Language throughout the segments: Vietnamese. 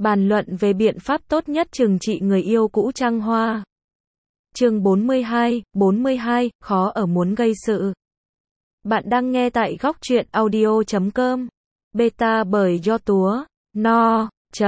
Bàn luận về biện pháp tốt nhất trừng trị người yêu cũ trăng hoa. Chương 42, khó ở muốn gây sự. Bạn đang nghe tại góc truyện audio.com. Beta bởi do túa. No.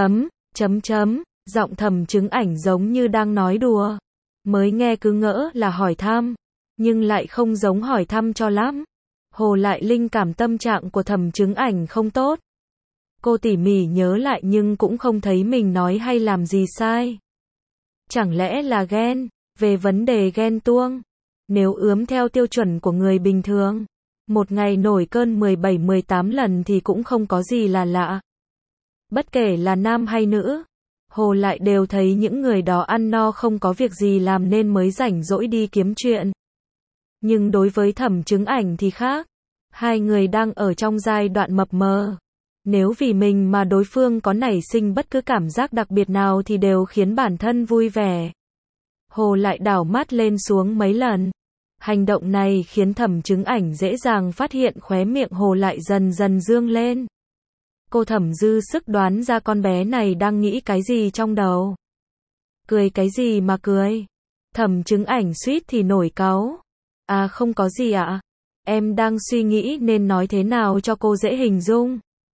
Giọng Thẩm Chứng Ảnh giống như đang nói đùa. Mới nghe cứ ngỡ là hỏi thăm. Nhưng lại không giống hỏi thăm cho lắm. Hồ Lại Linh cảm tâm trạng của Thẩm Chứng Ảnh không tốt. Cô tỉ mỉ nhớ lại nhưng cũng không thấy mình nói hay làm gì sai. Chẳng lẽ là ghen? Về vấn đề ghen tuông. Nếu ướm theo tiêu chuẩn của người bình thường, một ngày nổi cơn 17-18 lần thì cũng không có gì là lạ. Bất kể là nam hay nữ, Hồ Lại đều thấy những người đó ăn no không có việc gì làm nên mới rảnh rỗi đi kiếm chuyện. Nhưng đối với Thẩm Chứng Ảnh thì khác. Hai người đang ở trong giai đoạn mập mờ. Nếu vì mình mà đối phương có nảy sinh bất cứ cảm giác đặc biệt nào thì đều khiến bản thân vui vẻ. Hồ Lại đảo mắt lên xuống mấy lần. Hành động này khiến Thẩm Chứng Ảnh dễ dàng phát hiện khóe miệng Hồ Lại dần dần dương lên. Cô Thẩm dư sức đoán ra con bé này đang nghĩ cái gì trong đầu. Cười cái gì mà cười? Thẩm Chứng Ảnh suýt thì nổi cáu. À không có gì ạ. Em đang suy nghĩ nên nói thế nào cho cô dễ hình dung.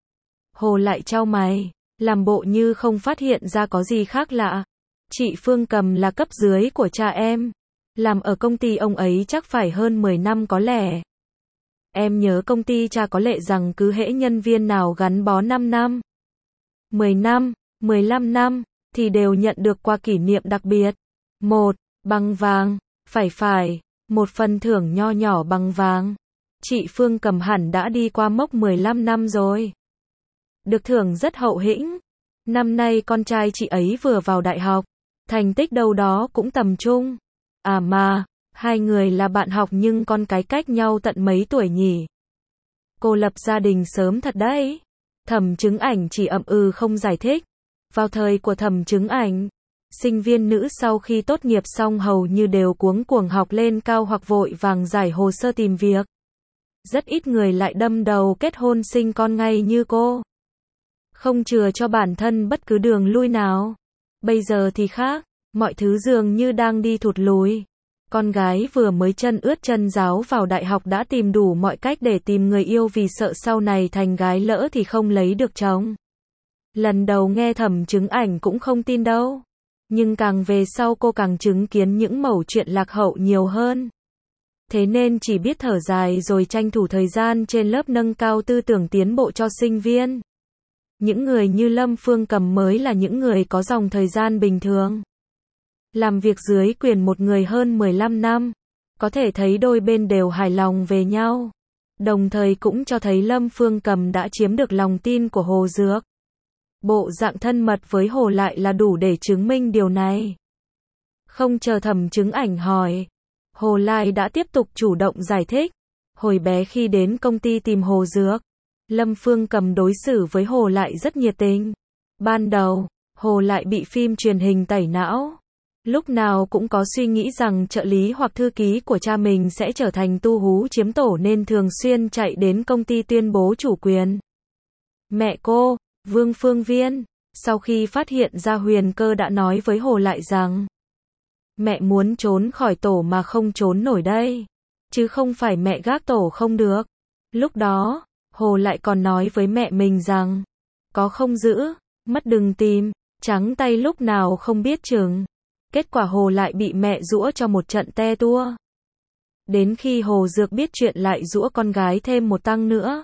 Hồ Lại chau mày, làm bộ như không phát hiện ra có gì khác lạ. Chị Phương Cầm là cấp dưới của cha em. Làm ở công ty ông ấy chắc phải hơn 10 năm có lẽ. Em nhớ công ty cha có lệ rằng cứ hễ nhân viên nào gắn bó 5 năm, 10 năm, 15 năm, thì đều nhận được quà kỷ niệm đặc biệt. Một, bằng vàng, phải, một phần thưởng nho nhỏ bằng vàng. Chị Phương Cầm hẳn đã đi qua mốc 15 năm rồi. Được thưởng rất hậu hĩnh. Năm nay con trai chị ấy vừa vào đại học, thành tích đâu đó cũng tầm trung. À mà, hai người là bạn học nhưng con cái cách nhau tận mấy tuổi nhỉ? Cô lập gia đình sớm thật đấy. Thẩm Chứng Ảnh chỉ ậm ừ không giải thích. Vào thời của Thẩm Chứng Ảnh, sinh viên nữ sau khi tốt nghiệp xong hầu như đều cuống cuồng học lên cao hoặc vội vàng giải hồ sơ tìm việc. Rất ít người lại đâm đầu kết hôn sinh con ngay như cô. Không chừa cho bản thân bất cứ đường lui nào. Bây giờ thì khác, mọi thứ dường như đang đi thụt lùi. Con gái vừa mới chân ướt chân ráo vào đại học đã tìm đủ mọi cách để tìm người yêu vì sợ sau này thành gái lỡ thì không lấy được chồng. Lần đầu nghe Thẩm Chứng Ảnh cũng không tin đâu. Nhưng càng về sau cô càng chứng kiến những mẩu chuyện lạc hậu nhiều hơn. Thế nên chỉ biết thở dài rồi tranh thủ thời gian trên lớp nâng cao tư tưởng tiến bộ cho sinh viên. Những người như Lâm Phương Cầm mới là những người có dòng thời gian bình thường. Làm việc dưới quyền một người hơn 15 năm. Có thể thấy đôi bên đều hài lòng về nhau. Đồng thời cũng cho thấy Lâm Phương Cầm đã chiếm được lòng tin của Hồ Dược. Bộ dạng thân mật với Hồ Lại là đủ để chứng minh điều này. Không chờ Thẩm Chứng Ảnh hỏi, Hồ Lại đã tiếp tục chủ động giải thích. Hồi bé khi đến công ty tìm Hồ Dược, Lâm Phương Cầm đối xử với Hồ Lại rất nhiệt tình. Ban đầu, Hồ Lại bị phim truyền hình tẩy não. Lúc nào cũng có suy nghĩ rằng trợ lý hoặc thư ký của cha mình sẽ trở thành tu hú chiếm tổ nên thường xuyên chạy đến công ty tuyên bố chủ quyền. Mẹ cô, Vương Phương Viên, sau khi phát hiện ra Huyền Cơ đã nói với Hồ Lại rằng mẹ muốn trốn khỏi tổ mà không trốn nổi đây. Chứ không phải mẹ gác tổ không được. Lúc đó, Hồ Lại còn nói với mẹ mình rằng có không giữ, mất đừng tìm, trắng tay lúc nào không biết chừng. Kết quả Hồ Lại bị mẹ giũa cho một trận te tua. Đến khi Hồ Dược biết chuyện lại giũa con gái thêm một tăng nữa.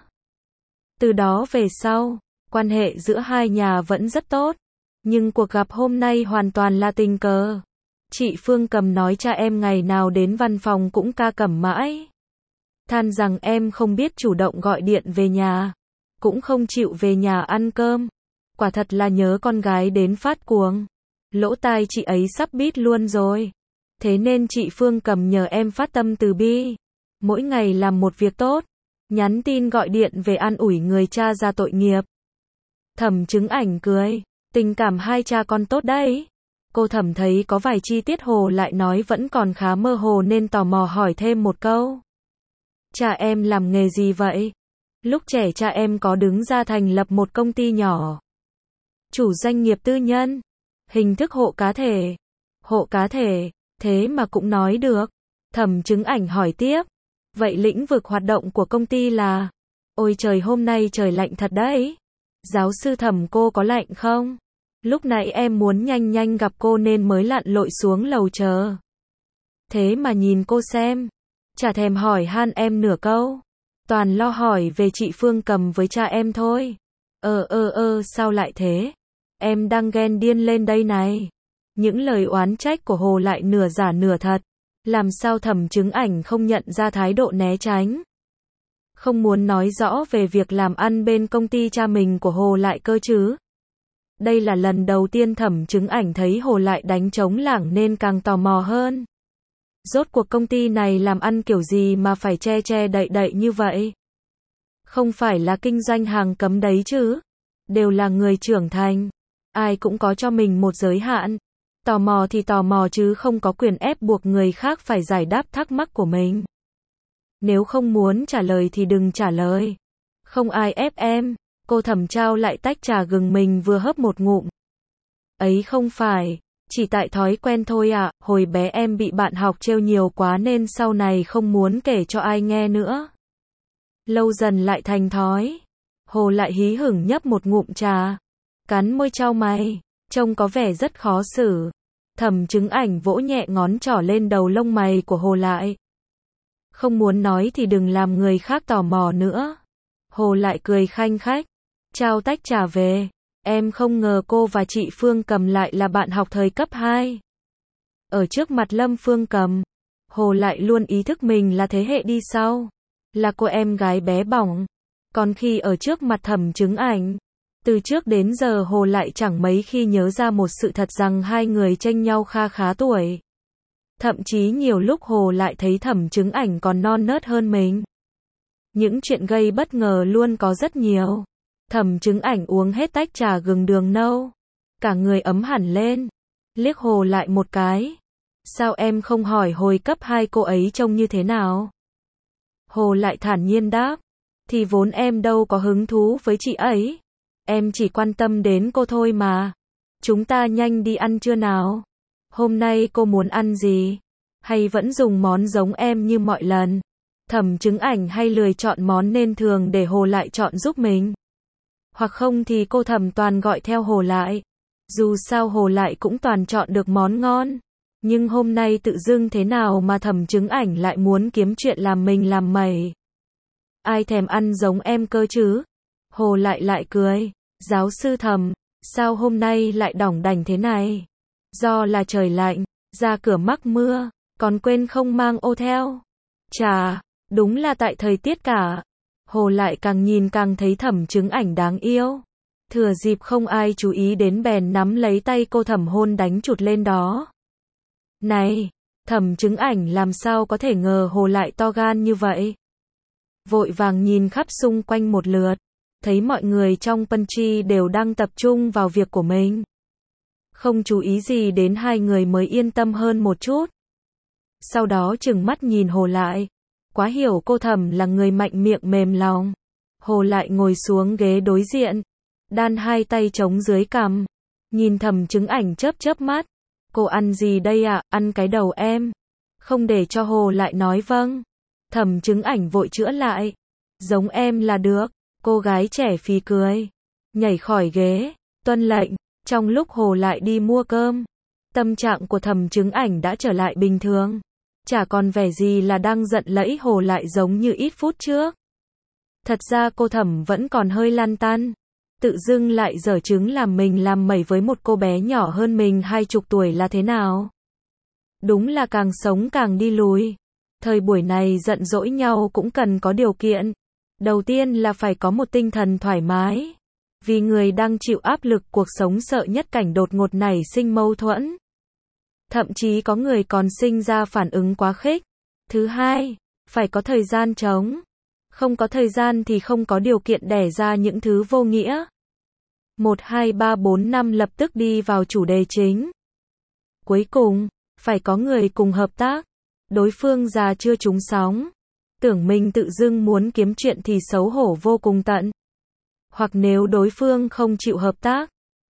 Từ đó về sau, quan hệ giữa hai nhà vẫn rất tốt. Nhưng cuộc gặp hôm nay hoàn toàn là tình cờ. Chị Phương Cầm nói cha em ngày nào đến văn phòng cũng ca cẩm mãi. Than rằng em không biết chủ động gọi điện về nhà. Cũng không chịu về nhà ăn cơm. Quả thật là nhớ con gái đến phát cuồng. Lỗ tai chị ấy sắp bít luôn rồi. Thế nên chị Phương Cầm nhờ em phát tâm từ bi. Mỗi ngày làm một việc tốt. Nhắn tin gọi điện về an ủi người cha ra tội nghiệp. Thẩm Chứng Ảnh cười. Tình cảm hai cha con tốt đấy. Cô Thẩm thấy có vài chi tiết Hồ Lại nói vẫn còn khá mơ hồ nên tò mò hỏi thêm một câu. Cha em làm nghề gì vậy? Lúc trẻ cha em có đứng ra thành lập một công ty nhỏ. Chủ doanh nghiệp tư nhân. Hình thức hộ cá thể. Hộ cá thể, thế mà cũng nói được. Thẩm Chứng Ảnh hỏi tiếp. Vậy lĩnh vực hoạt động của công ty là? Ôi trời, hôm nay trời lạnh thật đấy. Giáo sư Thẩm, cô có lạnh không? Lúc nãy em muốn nhanh nhanh gặp cô nên mới lặn lội xuống lầu chờ. Thế mà nhìn cô xem, chả thèm hỏi han em nửa câu. Toàn lo hỏi về chị Phương Cầm với cha em thôi. Sao lại thế? Em đang ghen điên lên đây này. Những lời oán trách của Hồ lại nửa giả nửa thật. Làm sao Thẩm Chứng Ảnh không nhận ra thái độ né tránh, không muốn nói rõ về việc làm ăn bên công ty cha mình của Hồ lại cơ chứ? Đây là lần đầu tiên Thẩm Chứng Ảnh thấy Hồ lại đánh trống lảng nên càng tò mò hơn. Rốt cuộc công ty này làm ăn kiểu gì mà phải che che đậy đậy như vậy? Không phải là kinh doanh hàng cấm đấy chứ? Đều là người trưởng thành, ai cũng có cho mình một giới hạn. Tò mò thì tò mò chứ không có quyền ép buộc người khác phải giải đáp thắc mắc của mình. Nếu không muốn trả lời thì đừng trả lời. Không ai ép em. Cô Thẩm trao lại tách trà gừng mình vừa hớp một ngụm. Ấy không phải, chỉ tại thói quen thôi ạ. Hồi bé em bị bạn học trêu nhiều quá nên sau này không muốn kể cho ai nghe nữa. Lâu dần lại thành thói. Hồ lại hí hửng nhấp một ngụm trà, cắn môi chau mày, trông có vẻ rất khó xử. Thẩm Chứng Ảnh vỗ nhẹ ngón trỏ lên đầu lông mày của Hồ lại. Không muốn nói thì đừng làm người khác tò mò nữa. Hồ lại cười khanh khách, trao tách trà về. Em không ngờ cô và chị Phương Cầm lại là bạn học thời cấp 2. Ở trước mặt Lâm Phương Cầm, Hồ lại luôn ý thức mình là thế hệ đi sau, là cô em gái bé bỏng. Còn khi ở trước mặt Thẩm Chứng Ảnh, từ trước đến giờ Hồ lại chẳng mấy khi nhớ ra một sự thật rằng hai người chênh nhau kha khá tuổi. Thậm chí nhiều lúc Hồ lại thấy Thẩm Chứng Ảnh còn non nớt hơn mình. Những chuyện gây bất ngờ luôn có rất nhiều. Thẩm Chứng Ảnh uống hết tách trà gừng đường nâu, cả người ấm hẳn lên, liếc Hồ lại một cái. Sao em không hỏi hồi cấp 2 cô ấy trông như thế nào? Hồ lại thản nhiên đáp. Thì vốn em đâu có hứng thú với chị ấy. Em chỉ quan tâm đến cô thôi mà. Chúng ta nhanh đi ăn trưa nào. Hôm nay cô muốn ăn gì? Hay vẫn dùng món giống em như mọi lần? Thẩm Chứng Ảnh hay lười chọn món nên thường để Hồ lại chọn giúp mình. Hoặc không thì cô Thẩm toàn gọi theo Hồ lại. Dù sao Hồ lại cũng toàn chọn được món ngon. Nhưng hôm nay tự dưng thế nào mà Thẩm Chứng Ảnh lại muốn kiếm chuyện làm mình làm mẩy. Ai thèm ăn giống em cơ chứ? Hồ lại cười. Giáo sư Thẩm, sao hôm nay lại đỏng đảnh thế này? Do là trời lạnh, ra cửa mắc mưa, còn quên không mang ô theo. Chà, đúng là tại thời tiết cả. Hồ lại càng nhìn càng thấy Thẩm Chứng Ảnh đáng yêu. Thừa dịp không ai chú ý đến bèn nắm lấy tay cô Thẩm hôn đánh chụt lên đó. Này, Thẩm Chứng Ảnh làm sao có thể ngờ Hồ lại to gan như vậy? Vội vàng nhìn khắp xung quanh một lượt, thấy mọi người trong pantry đều đang tập trung vào việc của mình. Không chú ý gì đến hai người mới yên tâm hơn một chút. Sau đó trừng mắt nhìn Hồ lại. Quá hiểu cô Thẩm là người mạnh miệng mềm lòng. Hồ lại ngồi xuống ghế đối diện, đan hai tay chống dưới cằm, nhìn Thẩm Chứng Ảnh chớp chớp mắt. Cô ăn gì đây ạ? Ăn cái đầu em. Không để cho Hồ lại nói vâng. Thẩm Chứng Ảnh vội chữa lại. Giống em là được. Cô gái trẻ phì cười, nhảy khỏi ghế, tuân lệnh. Trong lúc Hồ lại đi mua cơm, tâm trạng của Thẩm Chứng Ảnh đã trở lại bình thường. Chả còn vẻ gì là đang giận lẫy Hồ lại giống như ít phút trước. Thật ra cô Thẩm vẫn còn hơi lăn tăn. Tự dưng lại giở trứng làm mình làm mẩy với một cô bé nhỏ hơn mình 20 tuổi là thế nào? Đúng là càng sống càng đi lùi. Thời buổi này giận dỗi nhau cũng cần có điều kiện. Đầu tiên là phải có một tinh thần thoải mái. Vì người đang chịu áp lực cuộc sống sợ nhất cảnh đột ngột nảy sinh mâu thuẫn. Thậm chí có người còn sinh ra phản ứng quá khích. Thứ hai, phải có thời gian trống. Không có thời gian thì không có điều kiện đẻ ra những thứ vô nghĩa. 1, 2, 3, 4, 5 lập tức đi vào chủ đề chính. Cuối cùng, phải có người cùng hợp tác. Đối phương già chưa trúng sóng. Tưởng mình tự dưng muốn kiếm chuyện thì xấu hổ vô cùng tận. Hoặc nếu đối phương không chịu hợp tác,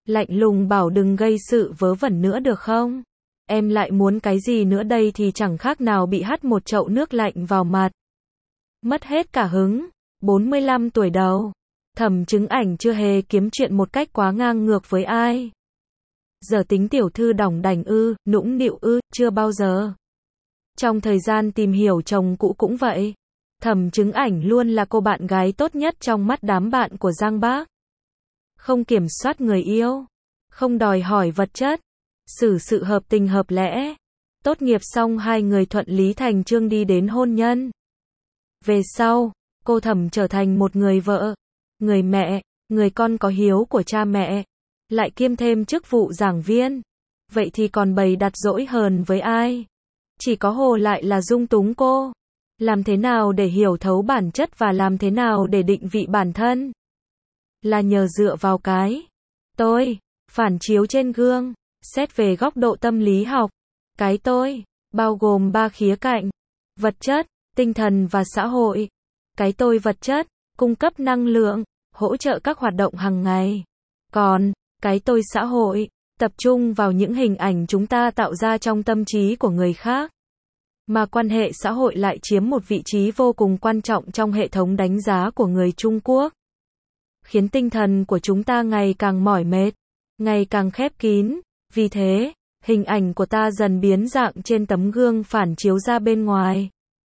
Lạnh lùng bảo đừng gây sự vớ vẩn nữa được không? Em lại muốn cái gì nữa đây thì chẳng khác nào bị hắt một chậu nước lạnh vào mặt. Mất hết cả hứng. 45 tuổi đầu. Thẩm Trứng Ảnh chưa hề kiếm chuyện một cách quá ngang ngược với ai. Giờ tính tiểu thư đỏng đảnh ư, nũng nịu ư, chưa bao giờ. Trong thời gian tìm hiểu chồng cũ cũng vậy. Thẩm Trứng Ảnh luôn là cô bạn gái tốt nhất trong mắt đám bạn của Giang Bác. Không kiểm soát người yêu, không đòi hỏi vật chất, xử sự hợp tình hợp lẽ. Tốt nghiệp xong hai người thuận lý thành chương đi đến hôn nhân. Về sau, cô Thẩm trở thành một người vợ, người mẹ, người con có hiếu của cha mẹ, lại kiêm thêm chức vụ giảng viên. Vậy thì còn bày đặt dỗi hờn với ai? Chỉ có Hồ lại là dung túng cô. Làm thế nào để hiểu thấu bản chất và làm thế nào để định vị bản thân? Là nhờ dựa vào cái tôi, phản chiếu trên gương, xét về góc độ tâm lý học. Cái tôi, bao gồm 3 khía cạnh, vật chất, tinh thần và xã hội. Cái tôi vật chất, cung cấp năng lượng, hỗ trợ các hoạt động hàng ngày. Còn, cái tôi xã hội, tập trung vào những hình ảnh chúng ta tạo ra trong tâm trí của người khác. Mà quan hệ xã hội lại chiếm một vị trí vô cùng quan trọng trong hệ thống đánh giá của người Trung Quốc. Khiến tinh thần của chúng ta ngày càng mỏi mệt, ngày càng khép kín. Vì thế, hình ảnh của ta dần biến dạng trên tấm gương phản chiếu ra bên ngoài.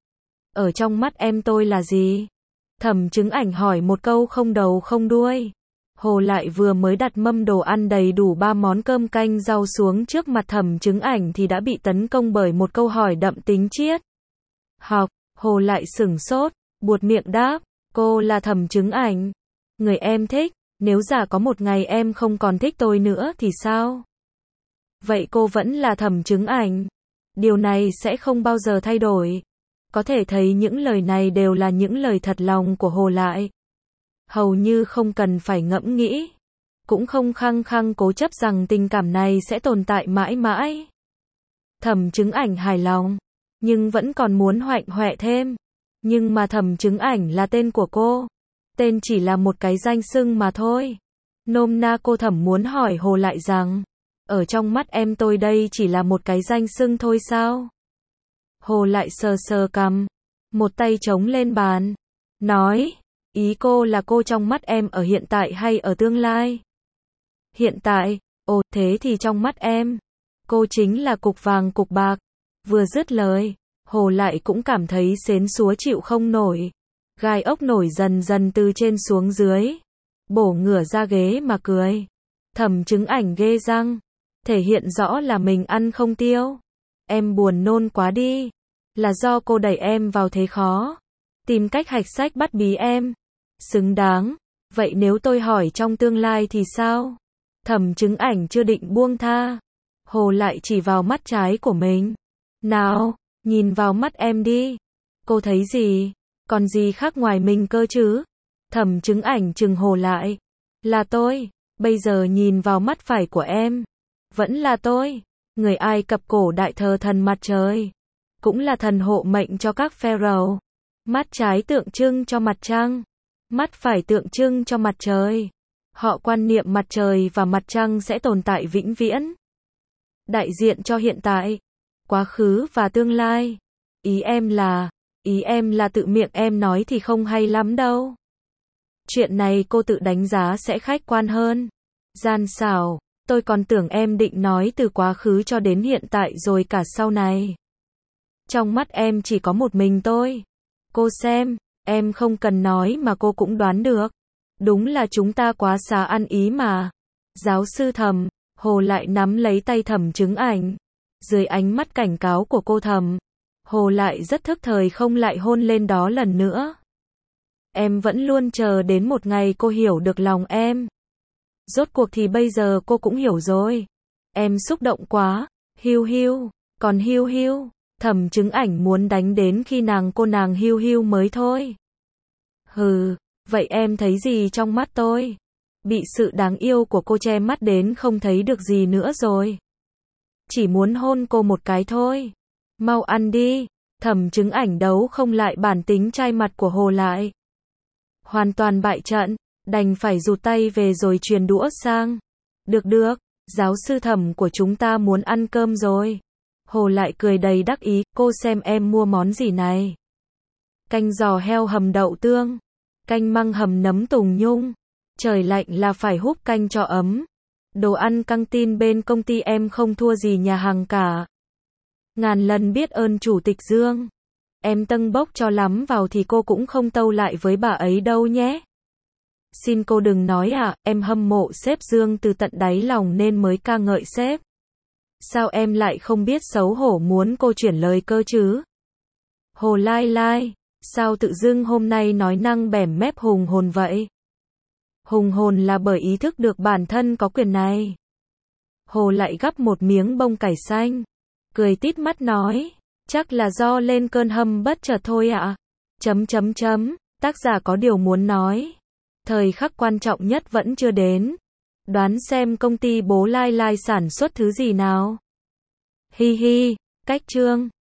Ở trong mắt em tôi là gì? Thẩm Trứng Ảnh hỏi một câu không đầu không đuôi. Hồ lại vừa mới đặt mâm đồ ăn đầy đủ 3 món cơm canh rau xuống trước mặt Thẩm Trứng Ảnh thì đã bị tấn công bởi một câu hỏi đậm tính triết học. Hồ lại sửng sốt, buột miệng đáp, cô là Thẩm Trứng Ảnh, người em thích. Nếu giả có một ngày em không còn thích tôi nữa thì sao? Vậy cô vẫn là Thẩm Trứng Ảnh. Điều này sẽ không bao giờ thay đổi. Có thể thấy những lời này đều là những lời thật lòng của Hồ lại. Hầu như không cần phải ngẫm nghĩ. Cũng không khăng khăng cố chấp rằng tình cảm này sẽ tồn tại mãi mãi. Thẩm Trứng Ảnh hài lòng, nhưng vẫn còn muốn hoạnh hoẹ thêm. Nhưng mà Thẩm Trứng Ảnh là tên của cô. Tên chỉ là một cái danh xưng mà thôi. Nôm na cô Thẩm muốn hỏi Hồ lại rằng, ở trong mắt em tôi đây chỉ là một cái danh xưng thôi sao? Hồ lại sờ sờ cằm, một tay chống lên bàn, nói, ý cô là cô trong mắt em ở hiện tại hay ở tương lai? Hiện tại. Ồ, thế thì trong mắt em, cô chính là cục vàng cục bạc. Vừa dứt lời, Hồ lại cũng cảm thấy xến xúa chịu không nổi. Gai ốc nổi dần dần từ trên xuống dưới. Bổ ngửa ra ghế mà cười. Thẩm Trứng Ảnh ghê răng, thể hiện rõ là mình ăn không tiêu. Em buồn nôn quá đi. Là do cô đẩy em vào thế khó. Tìm cách hạch sách bắt bí em. Xứng đáng. Vậy nếu tôi hỏi trong tương lai thì sao? Thẩm Trứng Ảnh chưa định buông tha. Hồ lại chỉ vào mắt trái của mình. Nào, nhìn vào mắt em đi. Cô thấy gì? Còn gì khác ngoài mình cơ chứ? Thẩm Trứng Ảnh trừng Hồ lại. Là tôi. Bây giờ nhìn vào mắt phải của em. Vẫn là tôi. Người Ai Cập cổ đại thờ thần mặt trời. Cũng là thần hộ mệnh cho các pharaoh. Mắt trái tượng trưng cho mặt trăng. Mắt phải tượng trưng cho mặt trời. Họ quan niệm mặt trời và mặt trăng sẽ tồn tại vĩnh viễn. Đại diện cho hiện tại, quá khứ và tương lai. Ý em là tự miệng em nói thì không hay lắm đâu. Chuyện này cô tự đánh giá sẽ khách quan hơn. Gian xảo, tôi còn tưởng em định nói từ quá khứ cho đến hiện tại rồi cả sau này. Trong mắt em chỉ có một mình tôi. Cô xem, em không cần nói mà cô cũng đoán được. Đúng là chúng ta quá xá ăn ý mà. Giáo sư Thẩm. Hồ lại nắm lấy tay Thẩm Trứng Ảnh. Dưới ánh mắt cảnh cáo của cô Thẩm, Hồ lại rất thức thời không lại hôn lên đó lần nữa. Em vẫn luôn chờ đến một ngày cô hiểu được lòng em. Rốt cuộc thì bây giờ cô cũng hiểu rồi. Em xúc động quá. Hiu hiu. Còn hiu hiu. Thẩm Trứng Ảnh muốn đánh đến khi nàng hiu hiu mới thôi. Hừ, vậy em thấy gì trong mắt tôi? Bị sự đáng yêu của cô che mắt đến không thấy được gì nữa rồi. Chỉ muốn hôn cô một cái thôi. Mau ăn đi. Thẩm Trứng Ảnh đấu không lại bản tính chai mặt của Hồ lại. Hoàn toàn bại trận, đành phải rụt tay về rồi truyền đũa sang. Được được, giáo sư Thẩm của chúng ta muốn ăn cơm rồi. Hồ lại cười đầy đắc ý, cô xem em mua món gì này. Canh giò heo hầm đậu tương, canh măng hầm nấm tùng nhung. Trời lạnh là phải húp canh cho ấm. Đồ ăn căng tin bên công ty em không thua gì nhà hàng cả. Ngàn lần biết ơn Chủ tịch Dương. Em tâng bốc cho lắm vào thì cô cũng không tâu lại với bà ấy đâu nhé. Xin cô đừng nói em hâm mộ sếp Dương từ tận đáy lòng nên mới ca ngợi sếp. Sao em lại không biết xấu hổ muốn cô chuyển lời cơ chứ? Hồ Lai Lai, sao tự dưng hôm nay nói năng bẻm mép hùng hồn vậy? Hùng hồn là bởi ý thức được bản thân có quyền này. Hồ lại gắp một miếng bông cải xanh, cười tít mắt nói, chắc là do lên cơn hâm bất chợt thôi ạ. Tác giả có điều muốn nói. Thời khắc quan trọng nhất vẫn chưa đến. Đoán xem công ty bố Lai Lai sản xuất thứ gì nào? Hi hi, cách chương.